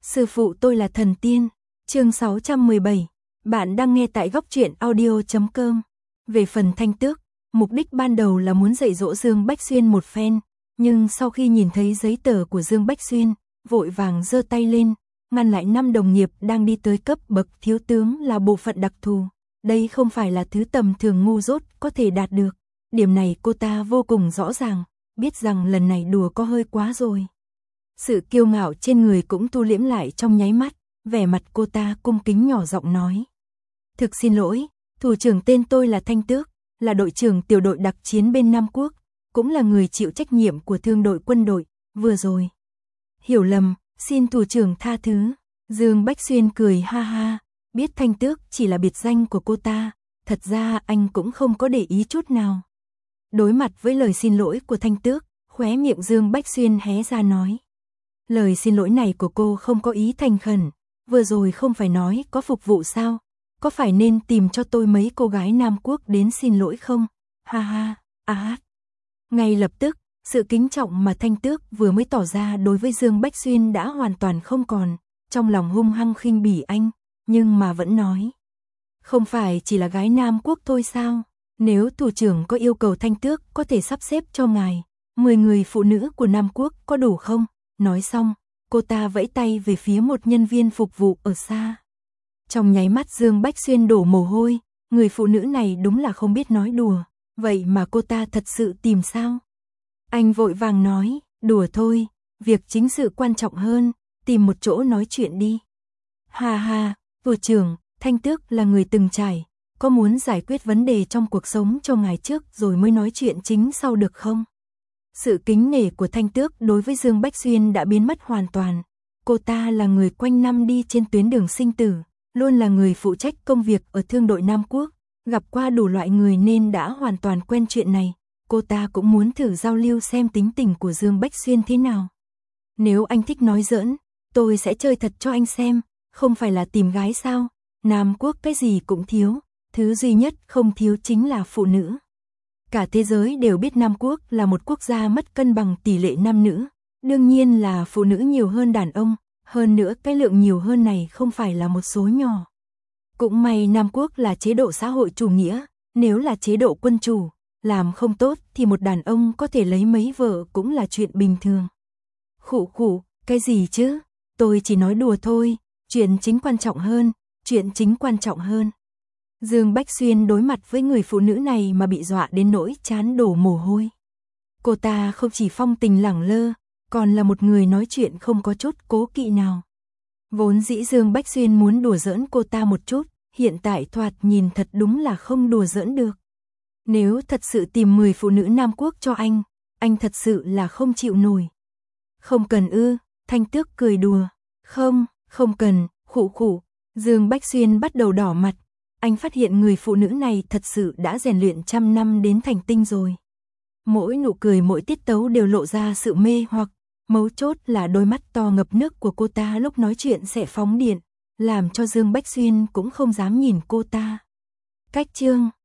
Sư phụ tôi là thần tiên. Chương 617. Bạn đang nghe tại góc truyện audio.com. Về phần Thanh Tước, mục đích ban đầu là muốn dạy dỗ Dương Bách Xuyên một phen, nhưng sau khi nhìn thấy giấy tờ của Dương Bách Xuyên, vội vàng giơ tay lên, ngăn lại 5 đồng nghiệp đang đi tới cấp bậc thiếu tướng là bộ phận đặc thù. Đây không phải là thứ tầm thường ngu dốt có thể đạt được. Điểm này cô ta vô cùng rõ ràng, biết rằng lần này đùa có hơi quá rồi. Sự kiêu ngạo trên người cũng thu liễm lại trong nháy mắt, vẻ mặt cô ta cung kính nhỏ giọng nói. Thực xin lỗi, thủ trưởng tên tôi là Thanh Tước, là đội trưởng tiểu đội đặc chiến bên Nam Quốc, cũng là người chịu trách nhiệm của thương đội quân đội, vừa rồi. Hiểu lầm, xin thủ trưởng tha thứ. Dương Bách Xuyên cười ha ha, biết Thanh Tước chỉ là biệt danh của cô ta, thật ra anh cũng không có để ý chút nào. Đối mặt với lời xin lỗi của Thanh Tước, khóe miệng Dương Bách Xuyên hé ra nói. Lời xin lỗi này của cô không có ý thành khẩn, vừa rồi không phải nói có phục vụ sao, có phải nên tìm cho tôi mấy cô gái Nam Quốc đến xin lỗi không? Ha ha, Ngay lập tức, sự kính trọng mà Thanh Tước vừa mới tỏ ra đối với Dương Bách Xuyên đã hoàn toàn không còn, trong lòng hung hăng khinh bỉ anh, nhưng mà vẫn nói. Không phải chỉ là gái Nam Quốc thôi sao? Nếu thủ trưởng có yêu cầu Thanh Tước có thể sắp xếp cho ngài, 10 người phụ nữ của Nam Quốc có đủ không? Nói xong, cô ta vẫy tay về phía một nhân viên phục vụ ở xa. Trong nháy mắt Dương Bách Xuyên đổ mồ hôi, người phụ nữ này đúng là không biết nói đùa, vậy mà cô ta thật sự tìm sao? Anh vội vàng nói, đùa thôi, việc chính sự quan trọng hơn, tìm một chỗ nói chuyện đi. Ha ha, thủ trưởng, Thanh Tước là người từng trải, có muốn giải quyết vấn đề trong cuộc sống cho ngài trước rồi mới nói chuyện chính sau được không? Sự kính nể của Thanh Tước đối với Dương Bách Xuyên đã biến mất hoàn toàn. Cô ta là người quanh năm đi trên tuyến đường sinh tử, luôn là người phụ trách công việc ở thương đội Nam Quốc, gặp qua đủ loại người nên đã hoàn toàn quen chuyện này. Cô ta cũng muốn thử giao lưu xem tính tình của Dương Bách Xuyên thế nào. Nếu anh thích nói giỡn, tôi sẽ chơi thật cho anh xem, không phải là tìm gái sao? Nam Quốc cái gì cũng thiếu, thứ duy nhất không thiếu chính là phụ nữ. Cả thế giới đều biết Nam Quốc là một quốc gia mất cân bằng tỷ lệ nam nữ, đương nhiên là phụ nữ nhiều hơn đàn ông, hơn nữa cái lượng nhiều hơn này không phải là một số nhỏ. Cũng may Nam Quốc là chế độ xã hội chủ nghĩa, nếu là chế độ quân chủ, làm không tốt thì một đàn ông có thể lấy mấy vợ cũng là chuyện bình thường. Khụ, cái gì chứ, tôi chỉ nói đùa thôi, chuyện chính quan trọng hơn. Dương Bách Xuyên đối mặt với người phụ nữ này mà bị dọa đến nỗi trán đổ mồ hôi. Cô ta không chỉ phong tình lẳng lơ, còn là một người nói chuyện không có chút cố kỵ nào. Vốn dĩ Dương Bách Xuyên muốn đùa giỡn cô ta một chút, hiện tại thoạt nhìn thật đúng là không đùa giỡn được. Nếu thật sự tìm 10 phụ nữ Nam Quốc cho anh thật sự là không chịu nổi. Không cần ư, Thanh Tước cười đùa. Không cần, khụ. Dương Bách Xuyên bắt đầu đỏ mặt. Anh phát hiện người phụ nữ này thật sự đã rèn luyện trăm năm đến thành tinh rồi. Mỗi nụ cười mỗi tiết tấu đều lộ ra sự mê hoặc, mấu chốt là đôi mắt to ngập nước của cô ta lúc nói chuyện sẽ phóng điện, làm cho Dương Bách Xuyên cũng không dám nhìn cô ta. Cách chương